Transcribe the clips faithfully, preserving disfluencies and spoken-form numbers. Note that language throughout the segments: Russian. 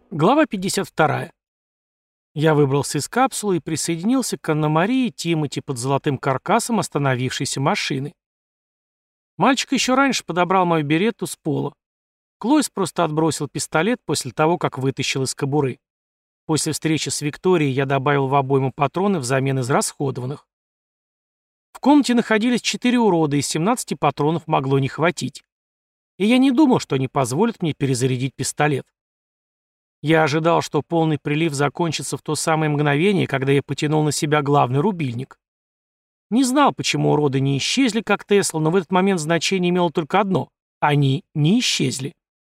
Глава пятьдесят вторая. Я выбрался из капсулы и присоединился к Анна-Марии и Тимоти под золотым каркасом остановившейся машины. Мальчик еще раньше подобрал мою беретту с пола. Клойс просто отбросил пистолет после того, как вытащил из кобуры. После встречи с Викторией я добавил в обойму патроны взамен израсходованных. В комнате находились четыре урода, и семнадцати патронов могло не хватить. И я не думал, что они позволят мне перезарядить пистолет. Я ожидал, что полный прилив закончится в то самое мгновение, когда я потянул на себя главный рубильник. Не знал, почему уроды не исчезли, как Тесла, но в этот момент значение имело только одно — они не исчезли.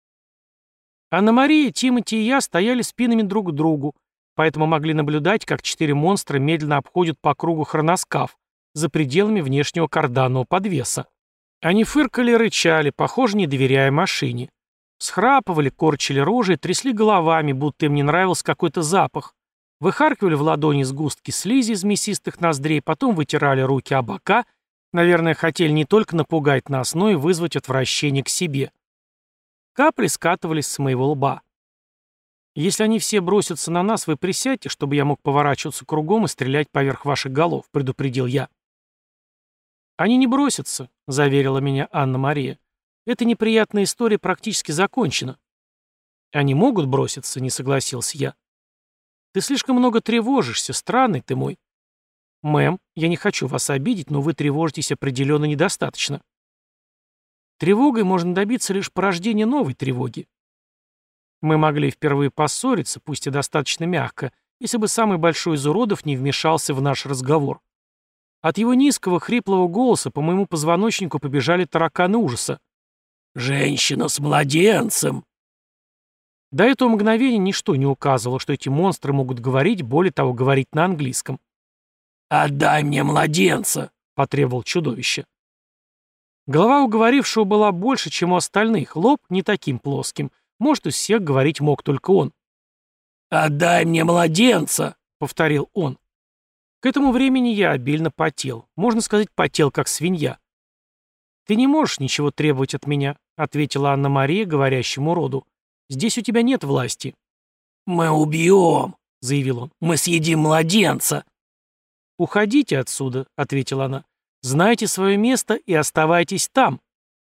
Анна-Мария, Тимоти и я стояли спинами друг к другу, поэтому могли наблюдать, как четыре монстра медленно обходят по кругу хроноскаф за пределами внешнего карданного подвеса. Они фыркали и рычали, похоже, не доверяя машине. Схрапывали, корчили рожи и трясли головами, будто им не нравился какой-то запах. Выхаркивали в ладони сгустки слизи из мясистых ноздрей, потом вытирали руки о бока. Наверное, хотели не только напугать нас, но и вызвать отвращение к себе. Капли скатывались с моего лба. «Если они все бросятся на нас, вы присядьте, чтобы я мог поворачиваться кругом и стрелять поверх ваших голов», — предупредил я. «Они не бросятся», — заверила меня Анна-Мария. «Эта неприятная история практически закончена». «Они могут броситься», — не согласился я. «Ты слишком много тревожишься, странный ты мой». «Мэм, я не хочу вас обидеть, но вы тревожитесь определенно недостаточно». Тревогой можно добиться лишь порождения новой тревоги. Мы могли впервые поссориться, пусть и достаточно мягко, если бы самый большой из уродов не вмешался в наш разговор. От его низкого, хриплого голоса по моему позвоночнику побежали тараканы ужаса. «Женщина с младенцем!» До этого мгновения ничто не указывало, что эти монстры могут говорить, более того, говорить на английском. «Отдай мне младенца!» — потребовал чудовище. Голова у говорившего была больше, чем у остальных, лоб не таким плоским. Может, из всех говорить мог только он. «Отдай мне младенца!» — повторил он. К этому времени я обильно потел. Можно сказать, потел, как свинья. «Ты не можешь ничего требовать от меня», — ответила Анна-Мария говорящему роду. «Здесь у тебя нет власти». «Мы убьем», — заявил он. «Мы съедим младенца». «Уходите отсюда», — ответила она. «Знайте свое место и оставайтесь там».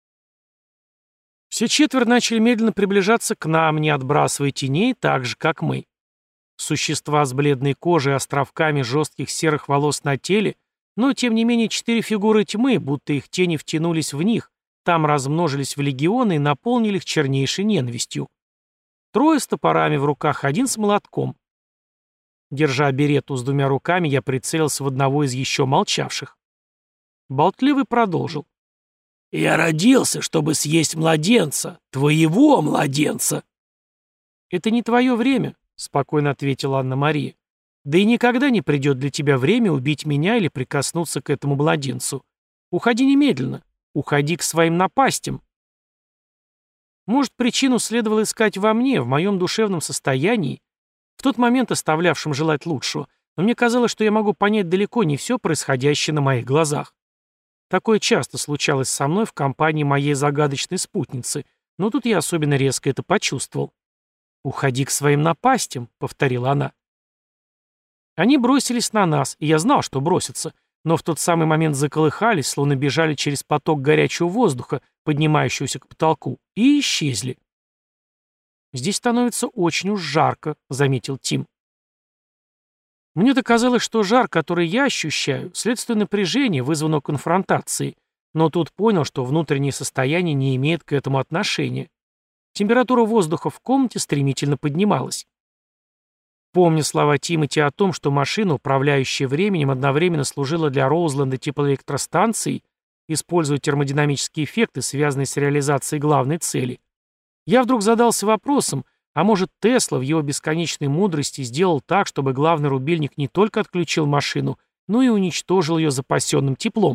Все четверо начали медленно приближаться к нам, не отбрасывая теней, так же, как мы. Существа с бледной кожей и островками жестких серых волос на теле, но, тем не менее, четыре фигуры тьмы, будто их тени втянулись в них, там размножились в легионы и наполнили их чернейшей ненавистью. Трое с топорами в руках, один с молотком. Держа беретту с двумя руками, я прицелился в одного из еще молчавших. Болтливый продолжил. «Я родился, чтобы съесть младенца, твоего младенца». «Это не твое время», — спокойно ответила Анна-Мария. «Да и никогда не придет для тебя время убить меня или прикоснуться к этому младенцу. Уходи немедленно. Уходи к своим напастям». Может, причину следовало искать во мне, в моем душевном состоянии, в тот момент оставлявшем желать лучшего, но мне казалось, что я могу понять далеко не все происходящее на моих глазах. Такое часто случалось со мной в компании моей загадочной спутницы, но тут я особенно резко это почувствовал. «Уходи к своим напастям», — повторила она. Они бросились на нас, и я знал, что бросятся, но в тот самый момент заколыхались, словно бежали через поток горячего воздуха, поднимающегося к потолку, и исчезли. «Здесь становится очень уж жарко», — заметил Тим. Мне-то казалось, что жар, который я ощущаю, следствие напряжения, вызванного конфронтацией, но тут понял, что внутреннее состояние не имеет к этому отношения. Температура воздуха в комнате стремительно поднималась. Помня слова Тимоти о том, что машина, управляющая временем, одновременно служила для Роузленда теплоэлектростанцией, используя термодинамические эффекты, связанные с реализацией главной цели, я вдруг задался вопросом, а может, Тесла в его бесконечной мудрости сделал так, чтобы главный рубильник не только отключил машину, но и уничтожил ее запасенным теплом?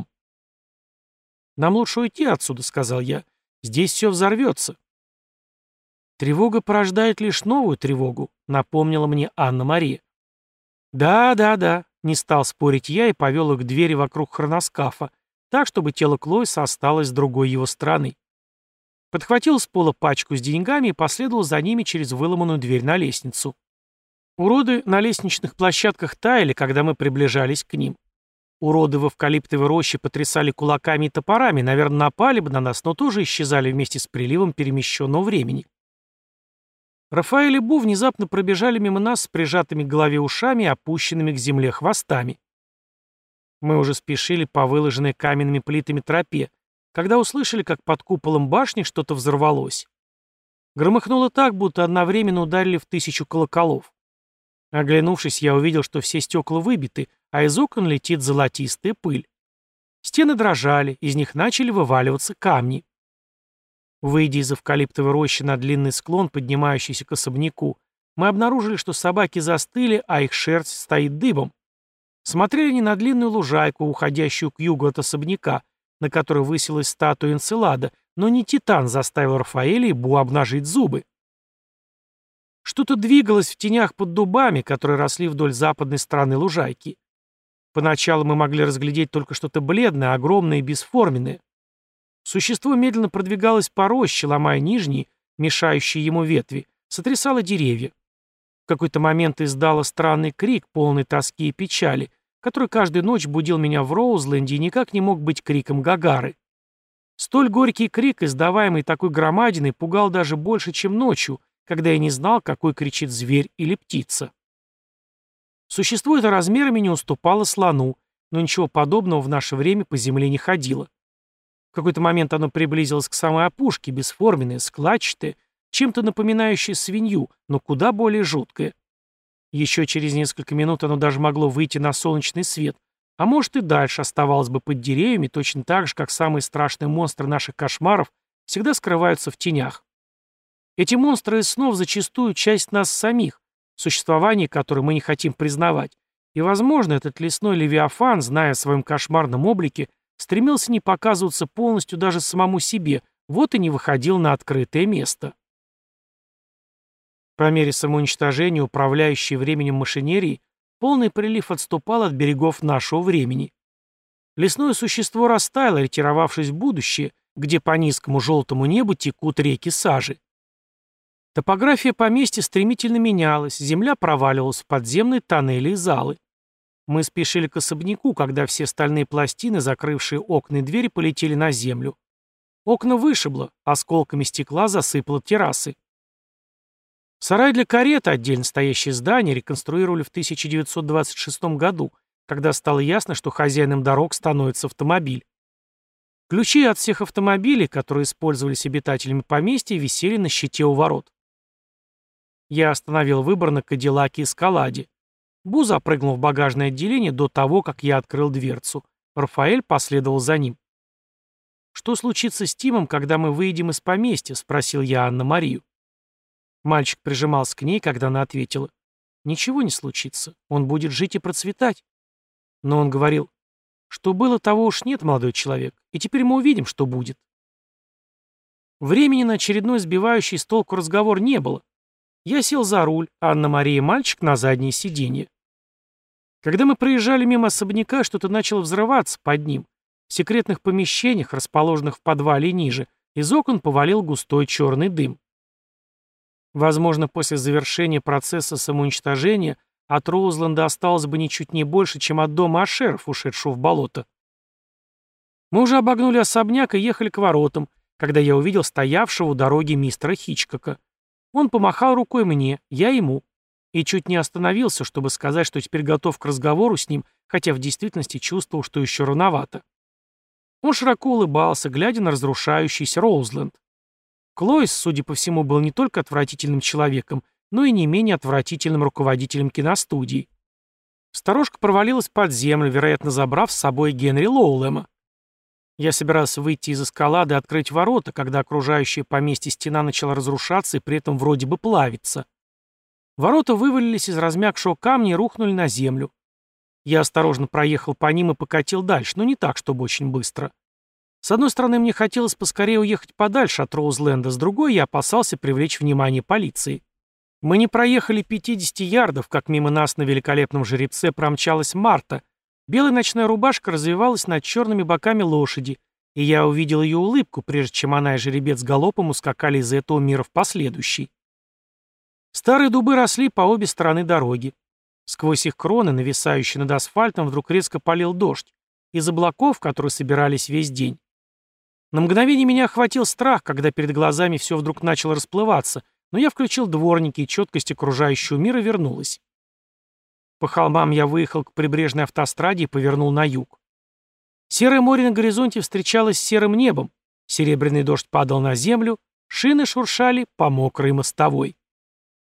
«Нам лучше уйти отсюда», — сказал я. «Здесь все взорвется». «Тревога порождает лишь новую тревогу», — напомнила мне Анна-Мария. «Да, да, да», — не стал спорить я и повел их к двери вокруг хроноскафа, так, чтобы тело Клойса осталось с другой его стороны. Подхватил с пола пачку с деньгами и последовал за ними через выломанную дверь на лестницу. Уроды на лестничных площадках таяли, когда мы приближались к ним. Уроды в эвкалиптовой роще потрясали кулаками и топорами, наверное, напали бы на нас, но тоже исчезали вместе с приливом перемещенного времени. Рафаэль и Бу внезапно пробежали мимо нас с прижатыми к голове ушами и опущенными к земле хвостами. Мы уже спешили по выложенной каменными плитами тропе, когда услышали, как под куполом башни что-то взорвалось. Громыхнуло так, будто одновременно ударили в тысячу колоколов. Оглянувшись, я увидел, что все стекла выбиты, а из окон летит золотистая пыль. Стены дрожали, из них начали вываливаться камни. Выйдя из эвкалиптовой рощи на длинный склон, поднимающийся к особняку, мы обнаружили, что собаки застыли, а их шерсть стоит дыбом. Смотрели они на длинную лужайку, уходящую к югу от особняка, на которой высилась статуя Энцелада, но не Титан заставил Рафаэля и Бу обнажить зубы. Что-то двигалось в тенях под дубами, которые росли вдоль западной стороны лужайки. Поначалу мы могли разглядеть только что-то бледное, огромное и бесформенное. Существо медленно продвигалось по роще, ломая нижние, мешающие ему ветви, сотрясало деревья. В какой-то момент издало странный крик, полный тоски и печали, который каждую ночь будил меня в Роузленде и никак не мог быть криком Гагары. Столь горький крик, издаваемый такой громадиной, пугал даже больше, чем ночью, когда я не знал, какой кричит зверь или птица. Существо это размерами не уступало слону, но ничего подобного в наше время по земле не ходило. В какой-то момент оно приблизилось к самой опушке, бесформенное, складчатое, чем-то напоминающее свинью, но куда более жуткое. Еще через несколько минут оно даже могло выйти на солнечный свет, а может и дальше оставалось бы под деревьями, точно так же, как самые страшные монстры наших кошмаров всегда скрываются в тенях. Эти монстры из снов зачастую часть нас самих, существование которой мы не хотим признавать, и, возможно, этот лесной левиафан, зная о своем кошмарном облике, стремился не показываться полностью даже самому себе, вот и не выходил на открытое место. По мере самоуничтожения, управляющей временем машинерии, полный прилив отступал от берегов нашего времени. Лесное существо растаяло, ретировавшись в будущее, где по низкому желтому небу текут реки сажи. Топография поместья стремительно менялась, земля проваливалась в подземные тоннели и залы. Мы спешили к особняку, когда все стальные пластины, закрывшие окна и двери, полетели на землю. Окна вышибло, осколками стекла засыпало террасы. Сарай для кареты, отдельно стоящее здание, реконструировали в тысяча девятьсот двадцать шестом году, когда стало ясно, что хозяином дорог становится автомобиль. Ключи от всех автомобилей, которые использовались обитателями поместья, висели на щите у ворот. Я остановил выбор на Кадиллаке Эскаладе. Бу запрыгнул в багажное отделение до того, как я открыл дверцу. Рафаэль последовал за ним. «Что случится с Тимом, когда мы выйдем из поместья?» — спросил я Анну-Марию. Мальчик прижимался к ней, когда она ответила. «Ничего не случится. Он будет жить и процветать». Но он говорил, что было, того уж нет, молодой человек, и теперь мы увидим, что будет. Времени на очередной сбивающий с толку разговор не было. Я сел за руль, а Анна-Мария и мальчик на заднее сиденье. Когда мы проезжали мимо особняка, что-то начало взрываться под ним. В секретных помещениях, расположенных в подвале и ниже, из окон повалил густой черный дым. Возможно, после завершения процесса самоуничтожения от Роузленда осталось бы ничуть не больше, чем от дома Ашеров, ушедшего в болото. Мы уже обогнули особняк и ехали к воротам, когда я увидел стоявшего у дороги мистера Хичкока. Он помахал рукой мне, я ему, и чуть не остановился, чтобы сказать, что теперь готов к разговору с ним, хотя в действительности чувствовал, что еще рановато. Он широко улыбался, глядя на разрушающийся Роузленд. Клойс, судя по всему, был не только отвратительным человеком, но и не менее отвратительным руководителем киностудии. Сторожка провалилась под землю, вероятно, забрав с собой Генри Лоулема. Я собирался выйти из эскалады и открыть ворота, когда окружающая поместье стена начала разрушаться и при этом вроде бы плавиться. Ворота вывалились из размягшего камня и рухнули на землю. Я осторожно проехал по ним и покатил дальше, но не так, чтобы очень быстро. С одной стороны, мне хотелось поскорее уехать подальше от Роузленда, с другой я опасался привлечь внимание полиции. Мы не проехали пятидесяти ярдов, как мимо нас на великолепном жеребце промчалась Марта. Белая ночная рубашка развивалась над черными боками лошади, И я увидел ее улыбку, прежде чем она и жеребец галопом ускакали из этого мира в последующий. Старые дубы росли по обе стороны дороги. Сквозь их кроны, нависающие над асфальтом, вдруг резко полил дождь, из облаков, которые собирались весь день. На мгновение меня охватил страх, когда перед глазами все вдруг начало расплываться, но я включил дворники, и четкость окружающего мира вернулась. По холмам я выехал к прибрежной автостраде и повернул на юг. Серое море на горизонте встречалось с серым небом, серебряный дождь падал на землю, шины шуршали по мокрой мостовой.